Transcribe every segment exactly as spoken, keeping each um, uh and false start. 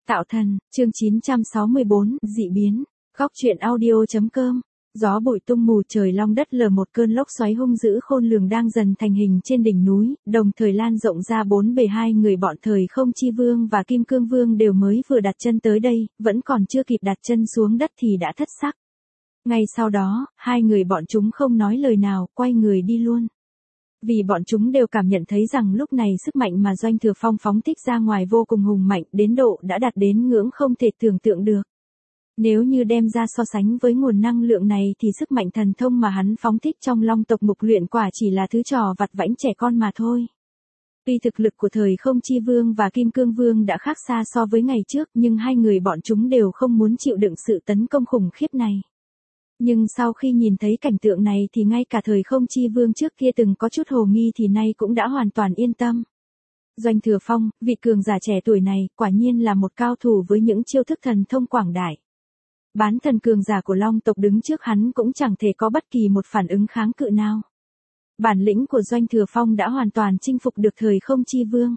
Tạo thần, chương chín trăm sáu mươi bốn, dị biến. Góc truyện audio.com. Gió bụi tung mù, trời long đất lở, một cơn lốc xoáy hung dữ khôn lường đang dần thành hình trên đỉnh núi, đồng thời lan rộng ra bốn bề. Hai người bọn Thời Không Chi Vương và Kim Cương Vương đều mới vừa đặt chân tới đây, vẫn còn chưa kịp đặt chân xuống đất thì đã thất sắc. Ngay sau đó, hai người bọn chúng không nói lời nào, quay người đi luôn. Vì bọn chúng đều cảm nhận thấy rằng lúc này sức mạnh mà Doanh Thừa Phong phóng thích ra ngoài vô cùng hùng mạnh, đến độ đã đạt đến ngưỡng không thể tưởng tượng được. Nếu như đem ra so sánh với nguồn năng lượng này thì sức mạnh thần thông mà hắn phóng thích trong Long tộc Mục Luyện quả chỉ là thứ trò vặt vãnh trẻ con mà thôi. Tuy thực lực của Thời Không Chi Vương và Kim Cương Vương đã khác xa so với ngày trước, nhưng hai người bọn chúng đều không muốn chịu đựng sự tấn công khủng khiếp này. Nhưng sau khi nhìn thấy cảnh tượng này thì ngay cả Thời Không Chi Vương trước kia từng có chút hồ nghi thì nay cũng đã hoàn toàn yên tâm. Doanh Thừa Phong, vị cường giả trẻ tuổi này, quả nhiên là một cao thủ với những chiêu thức thần thông quảng đại. Bán thần cường giả của Long tộc đứng trước hắn cũng chẳng thể có bất kỳ một phản ứng kháng cự nào. Bản lĩnh của Doanh Thừa Phong đã hoàn toàn chinh phục được Thời Không Chi Vương.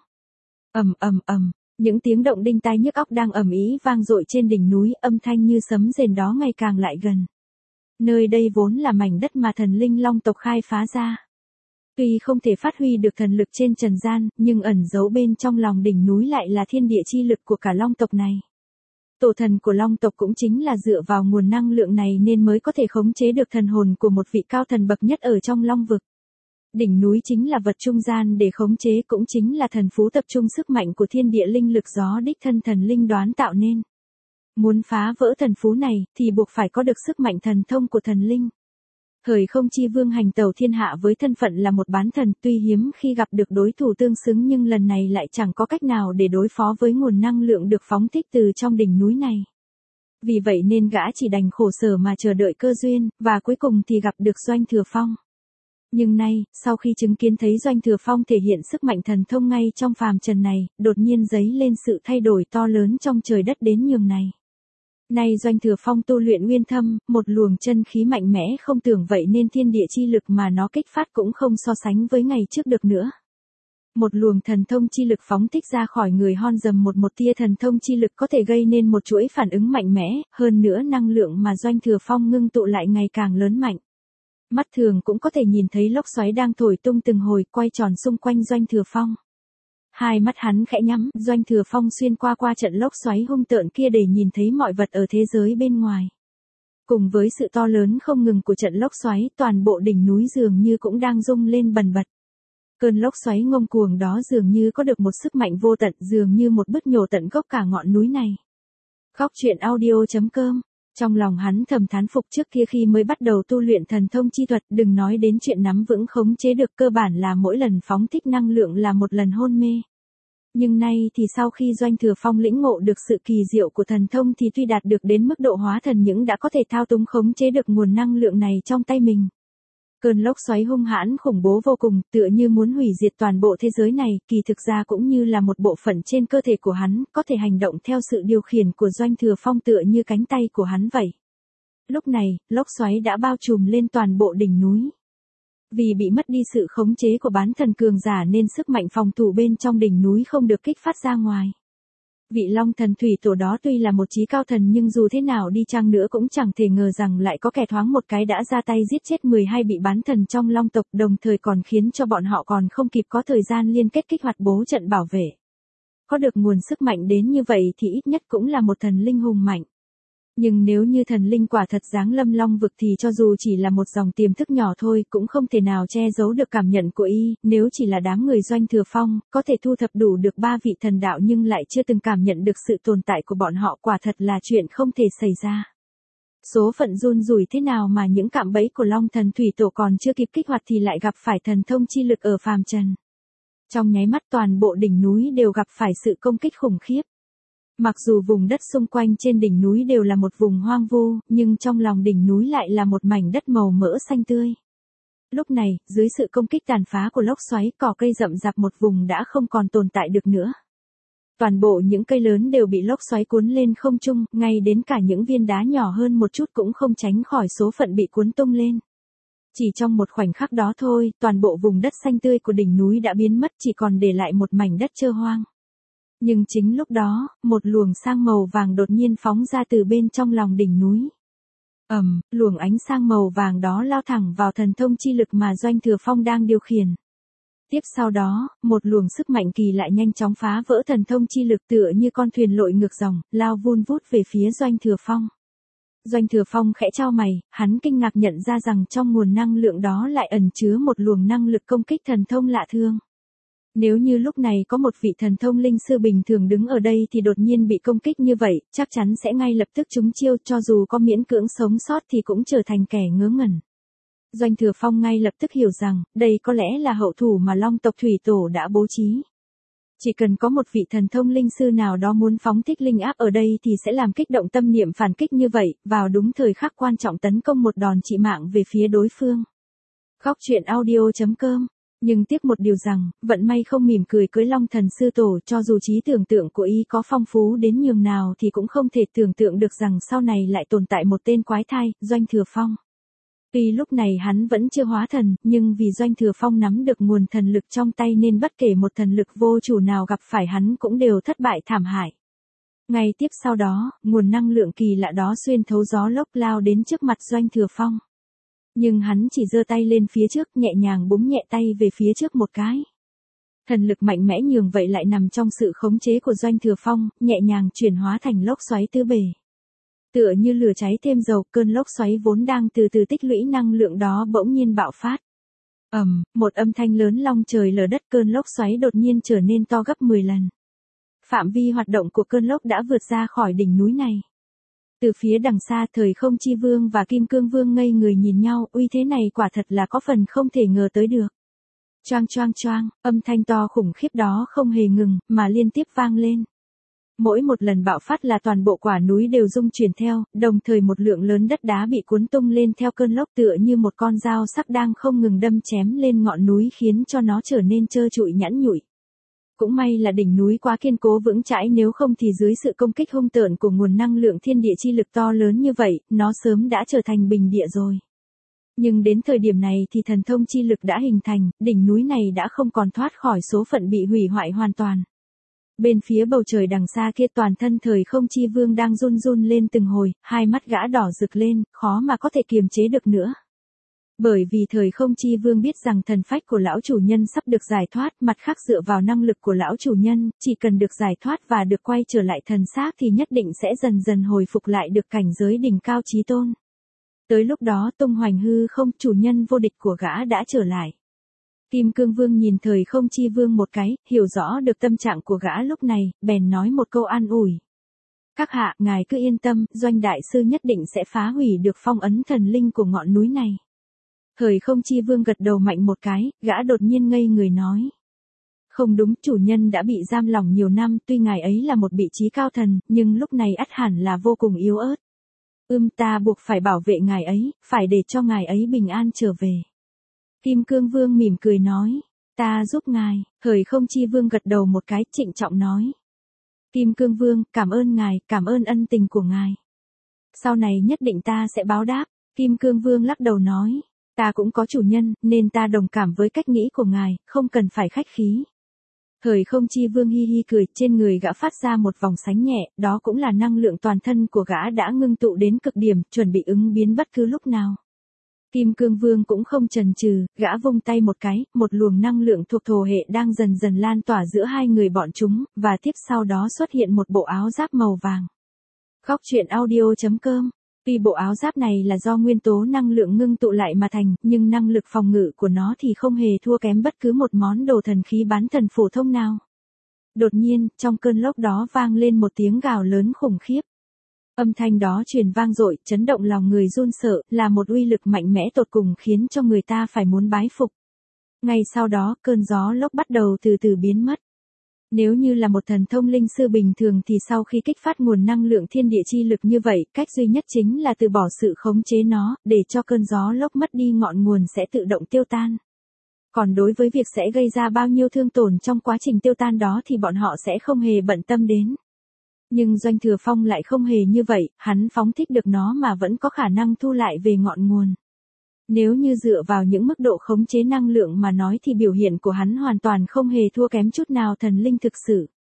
Ầm ầm ầm, những tiếng động đinh tai nhức óc đang ầm ĩ vang dội trên đỉnh núi, âm thanh như sấm rền đó ngày càng lại gần. Nơi đây vốn là mảnh đất mà thần linh Long tộc khai phá ra. Tuy không thể phát huy được thần lực trên trần gian, nhưng ẩn giấu bên trong lòng đỉnh núi lại là thiên địa chi lực của cả Long tộc này. Tổ thần của Long tộc cũng chính là dựa vào nguồn năng lượng này nên mới có thể khống chế được thần hồn của một vị cao thần bậc nhất ở trong Long vực. Đỉnh núi chính là vật trung gian để khống chế, cũng chính là thần phú tập trung sức mạnh của thiên địa linh lực gió đích thân thần linh đoán tạo nên. Muốn phá vỡ thần phú này thì buộc phải có được sức mạnh thần thông của thần linh. Thời Không Chi Vương hành tẩu thiên hạ với thân phận là một bán thần, tuy hiếm khi gặp được đối thủ tương xứng nhưng lần này lại chẳng có cách nào để đối phó với nguồn năng lượng được phóng thích từ trong đỉnh núi này. Vì vậy nên gã chỉ đành khổ sở mà chờ đợi cơ duyên, và cuối cùng thì gặp được Doanh Thừa Phong. Nhưng nay, sau khi chứng kiến thấy Doanh Thừa Phong thể hiện sức mạnh thần thông ngay trong phàm trần này, đột nhiên dấy lên sự thay đổi to lớn trong trời đất đến nhường này. Nay Doanh Thừa Phong tu luyện nguyên thâm, một luồng chân khí mạnh mẽ không tưởng vậy nên thiên địa chi lực mà nó kích phát cũng không so sánh với ngày trước được nữa. Một luồng thần thông chi lực phóng thích ra khỏi người hon dầm, một một tia thần thông chi lực có thể gây nên một chuỗi phản ứng mạnh mẽ, hơn nữa năng lượng mà Doanh Thừa Phong ngưng tụ lại ngày càng lớn mạnh. Mắt thường cũng có thể nhìn thấy lốc xoáy đang thổi tung từng hồi quay tròn xung quanh Doanh Thừa Phong. Hai mắt hắn khẽ nhắm, Doanh Thừa Phong xuyên qua qua trận lốc xoáy hung tợn kia để nhìn thấy mọi vật ở thế giới bên ngoài. Cùng với sự to lớn không ngừng của trận lốc xoáy, toàn bộ đỉnh núi dường như cũng đang rung lên bần bật. Cơn lốc xoáy ngông cuồng đó dường như có được một sức mạnh vô tận, dường như một bứt nhổ tận gốc cả ngọn núi này. Góc truyện audio.com. Trong lòng hắn thầm thán phục, trước kia khi mới bắt đầu tu luyện thần thông chi thuật, đừng nói đến chuyện nắm vững khống chế được, cơ bản là mỗi lần phóng thích năng lượng là một lần hôn mê. Nhưng nay thì sau khi Doanh Thừa Phong lĩnh ngộ được sự kỳ diệu của thần thông thì tuy đạt được đến mức độ hóa thần nhưng đã có thể thao túng khống chế được nguồn năng lượng này trong tay mình. Cơn lốc xoáy hung hãn khủng bố vô cùng, tựa như muốn hủy diệt toàn bộ thế giới này, kỳ thực ra cũng như là một bộ phận trên cơ thể của hắn, có thể hành động theo sự điều khiển của Doanh Thừa Phong tựa như cánh tay của hắn vậy. Lúc này, lốc xoáy đã bao trùm lên toàn bộ đỉnh núi. Vì bị mất đi sự khống chế của bán thần cường giả nên sức mạnh phòng thủ bên trong đỉnh núi không được kích phát ra ngoài. Vị Long thần thủy tổ đó tuy là một chí cao thần nhưng dù thế nào đi chăng nữa cũng chẳng thể ngờ rằng lại có kẻ thoáng một cái đã ra tay giết chết mười hai vị bán thần trong Long tộc, đồng thời còn khiến cho bọn họ còn không kịp có thời gian liên kết kích hoạt bố trận bảo vệ. Có được nguồn sức mạnh đến như vậy thì ít nhất cũng là một thần linh hùng mạnh. Nhưng nếu như thần linh quả thật giáng lâm Long vực thì cho dù chỉ là một dòng tiềm thức nhỏ thôi cũng không thể nào che giấu được cảm nhận của y, nếu chỉ là đám người Doanh Thừa Phong, có thể thu thập đủ được ba vị thần đạo nhưng lại chưa từng cảm nhận được sự tồn tại của bọn họ, quả thật là chuyện không thể xảy ra. Số phận run rủi thế nào mà những cạm bẫy của Long thần thủy tổ còn chưa kịp kích hoạt thì lại gặp phải thần thông chi lực ở phàm trần. Trong nháy mắt toàn bộ đỉnh núi đều gặp phải sự công kích khủng khiếp. Mặc dù vùng đất xung quanh trên đỉnh núi đều là một vùng hoang vu, nhưng trong lòng đỉnh núi lại là một mảnh đất màu mỡ xanh tươi. Lúc này, dưới sự công kích tàn phá của lốc xoáy, cỏ cây rậm rạp một vùng đã không còn tồn tại được nữa. Toàn bộ những cây lớn đều bị lốc xoáy cuốn lên không trung, ngay đến cả những viên đá nhỏ hơn một chút cũng không tránh khỏi số phận bị cuốn tung lên. Chỉ trong một khoảnh khắc đó thôi, toàn bộ vùng đất xanh tươi của đỉnh núi đã biến mất, chỉ còn để lại một mảnh đất trơ hoang. Nhưng chính lúc đó, một luồng sang màu vàng đột nhiên phóng ra từ bên trong lòng đỉnh núi. Ầm, luồng ánh sang màu vàng đó lao thẳng vào thần thông chi lực mà Doanh Thừa Phong đang điều khiển. Tiếp sau đó, một luồng sức mạnh kỳ lạ nhanh chóng phá vỡ thần thông chi lực tựa như con thuyền lội ngược dòng, lao vun vút về phía Doanh Thừa Phong. Doanh Thừa Phong khẽ chau mày, hắn kinh ngạc nhận ra rằng trong nguồn năng lượng đó lại ẩn chứa một luồng năng lực công kích thần thông lạ thường. Nếu như lúc này có một vị thần thông linh sư bình thường đứng ở đây thì đột nhiên bị công kích như vậy, chắc chắn sẽ ngay lập tức trúng chiêu, cho dù có miễn cưỡng sống sót thì cũng trở thành kẻ ngớ ngẩn. Doanh Thừa Phong ngay lập tức hiểu rằng, đây có lẽ là hậu thủ mà Long tộc Thủy Tổ đã bố trí. Chỉ cần có một vị thần thông linh sư nào đó muốn phóng thích linh áp ở đây thì sẽ làm kích động tâm niệm phản kích như vậy, vào đúng thời khắc quan trọng tấn công một đòn trị mạng về phía đối phương. Góc truyện audio chấm com. Nhưng tiếc một điều rằng, vận may không mỉm cười cưới Long Thần Sư Tổ, cho dù trí tưởng tượng của y có phong phú đến nhường nào thì cũng không thể tưởng tượng được rằng sau này lại tồn tại một tên quái thai, Doanh Thừa Phong. Tuy lúc này hắn vẫn chưa hóa thần, nhưng vì Doanh Thừa Phong nắm được nguồn thần lực trong tay nên bất kể một thần lực vô chủ nào gặp phải hắn cũng đều thất bại thảm hại. Ngay tiếp sau đó, nguồn năng lượng kỳ lạ đó xuyên thấu gió lốc lao đến trước mặt Doanh Thừa Phong. Nhưng hắn chỉ giơ tay lên phía trước, nhẹ nhàng búng nhẹ tay về phía trước một cái. Thần lực mạnh mẽ nhường vậy lại nằm trong sự khống chế của Doanh Thừa Phong, nhẹ nhàng chuyển hóa thành lốc xoáy tứ bề. Tựa như lửa cháy thêm dầu, cơn lốc xoáy vốn đang từ từ tích lũy năng lượng đó bỗng nhiên bạo phát. Ầm, một âm thanh lớn long trời lở đất, cơn lốc xoáy đột nhiên trở nên to gấp mười lần. Phạm vi hoạt động của cơn lốc đã vượt ra khỏi đỉnh núi này. Từ phía đằng xa, Thời Không Chi Vương và Kim Cương Vương ngây người nhìn nhau, uy thế này quả thật là có phần không thể ngờ tới được. Choang choang choang, âm thanh to khủng khiếp đó không hề ngừng, mà liên tiếp vang lên. Mỗi một lần bạo phát là toàn bộ quả núi đều rung chuyển theo, đồng thời một lượng lớn đất đá bị cuốn tung lên theo cơn lốc tựa như một con dao sắc đang không ngừng đâm chém lên ngọn núi khiến cho nó trở nên trơ trụi nhẵn nhụi. Cũng may là đỉnh núi quá kiên cố vững chãi, nếu không thì dưới sự công kích hung tợn của nguồn năng lượng thiên địa chi lực to lớn như vậy, nó sớm đã trở thành bình địa rồi. Nhưng đến thời điểm này thì thần thông chi lực đã hình thành, đỉnh núi này đã không còn thoát khỏi số phận bị hủy hoại hoàn toàn. Bên phía bầu trời đằng xa kia, toàn thân Thời Không Chi Vương đang run run lên từng hồi, hai mắt gã đỏ rực lên, khó mà có thể kiềm chế được nữa. Bởi vì Thời Không Chi Vương biết rằng thần phách của lão chủ nhân sắp được giải thoát, mặt khác dựa vào năng lực của lão chủ nhân, chỉ cần được giải thoát và được quay trở lại thần xác thì nhất định sẽ dần dần hồi phục lại được cảnh giới đỉnh cao chí tôn. Tới lúc đó tung hoành hư không, chủ nhân vô địch của gã đã trở lại. Kim Cương Vương nhìn Thời Không Chi Vương một cái, hiểu rõ được tâm trạng của gã lúc này, bèn nói một câu an ủi. Các hạ, ngài cứ yên tâm, Doanh đại sư nhất định sẽ phá hủy được phong ấn thần linh của ngọn núi này. Thời Không Chi Vương gật đầu mạnh một cái, gã đột nhiên ngây người nói. Không đúng, chủ nhân đã bị giam lỏng nhiều năm, tuy ngài ấy là một vị trí cao thần, nhưng lúc này ắt hẳn là vô cùng yếu ớt. Ưm ta buộc phải bảo vệ ngài ấy, phải để cho ngài ấy bình an trở về. Kim Cương Vương mỉm cười nói, ta giúp ngài. Thời Không Chi Vương gật đầu một cái, trịnh trọng nói. Kim Cương Vương, cảm ơn ngài, cảm ơn ân tình của ngài. Sau này nhất định ta sẽ báo đáp. Kim Cương Vương lắc đầu nói, ta cũng có chủ nhân, nên ta đồng cảm với cách nghĩ của ngài, không cần phải khách khí. Thời Không Chi Vương hi hi cười, trên người gã phát ra một vòng sánh nhẹ, đó cũng là năng lượng toàn thân của gã đã ngưng tụ đến cực điểm, chuẩn bị ứng biến bất cứ lúc nào. Kim Cương Vương cũng không chần chừ, gã vung tay một cái, một luồng năng lượng thuộc thổ hệ đang dần dần lan tỏa giữa hai người bọn chúng, và tiếp sau đó xuất hiện một bộ áo giáp màu vàng. Góc truyện audio chấm com. Tuy bộ áo giáp này là do nguyên tố năng lượng ngưng tụ lại mà thành, nhưng năng lực phòng ngự của nó thì không hề thua kém bất cứ một món đồ thần khí bán thần phổ thông nào. Đột nhiên, trong cơn lốc đó vang lên một tiếng gào lớn khủng khiếp. Âm thanh đó truyền vang dội, chấn động lòng người run sợ, là một uy lực mạnh mẽ tột cùng khiến cho người ta phải muốn bái phục. Ngay sau đó, cơn gió lốc bắt đầu từ từ biến mất. Nếu như là một thần thông linh sư bình thường thì sau khi kích phát nguồn năng lượng thiên địa chi lực như vậy, cách duy nhất chính là từ bỏ sự khống chế nó, để cho cơn gió lốc mất đi ngọn nguồn sẽ tự động tiêu tan. Còn đối với việc sẽ gây ra bao nhiêu thương tổn trong quá trình tiêu tan đó thì bọn họ sẽ không hề bận tâm đến. Nhưng Doanh Thừa Phong lại không hề như vậy, hắn phóng thích được nó mà vẫn có khả năng thu lại về ngọn nguồn. Nếu như dựa vào những mức độ khống chế năng lượng mà nói thì biểu hiện của hắn hoàn toàn không hề thua kém chút nào thần linh thực sự.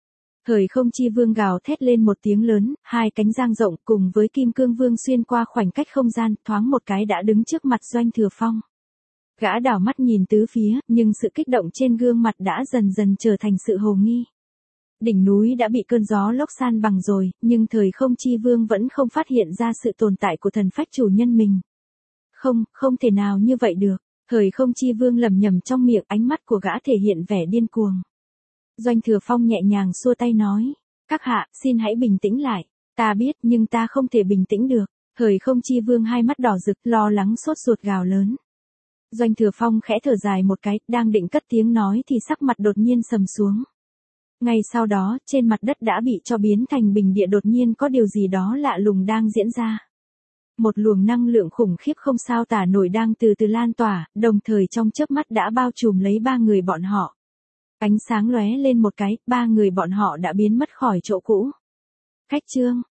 Thời không chi vương gào thét lên một tiếng lớn, hai cánh dang rộng cùng với kim cương vương xuyên qua khoảnh cách không gian, thoáng một cái đã đứng trước mặt Doanh Thừa Phong. Gã đảo mắt nhìn tứ phía, nhưng sự kích động trên gương mặt đã dần dần trở thành sự hồ nghi. Đỉnh núi đã bị cơn gió lốc san bằng rồi, nhưng thời không chi vương vẫn không phát hiện ra sự tồn tại của thần phách chủ nhân mình. Không, không thể nào như vậy được. Thời không chi vương lẩm nhẩm trong miệng, ánh mắt của gã thể hiện vẻ điên cuồng. Doanh Thừa Phong nhẹ nhàng xua tay nói. Các hạ, xin hãy bình tĩnh lại. Ta biết nhưng ta không thể bình tĩnh được. Thời không chi vương hai mắt đỏ rực, lo lắng sốt ruột gào lớn. Doanh Thừa Phong khẽ thở dài một cái, đang định cất tiếng nói thì sắc mặt đột nhiên sầm xuống. Ngay sau đó, trên mặt đất đã bị cho biến thành bình địa, đột nhiên có điều gì đó lạ lùng đang diễn ra. Một luồng năng lượng khủng khiếp không sao tả nổi đang từ từ lan tỏa, đồng thời trong chớp mắt đã bao trùm lấy ba người bọn họ. Ánh sáng lóe lên một cái, ba người bọn họ đã biến mất khỏi chỗ cũ. Khách trương,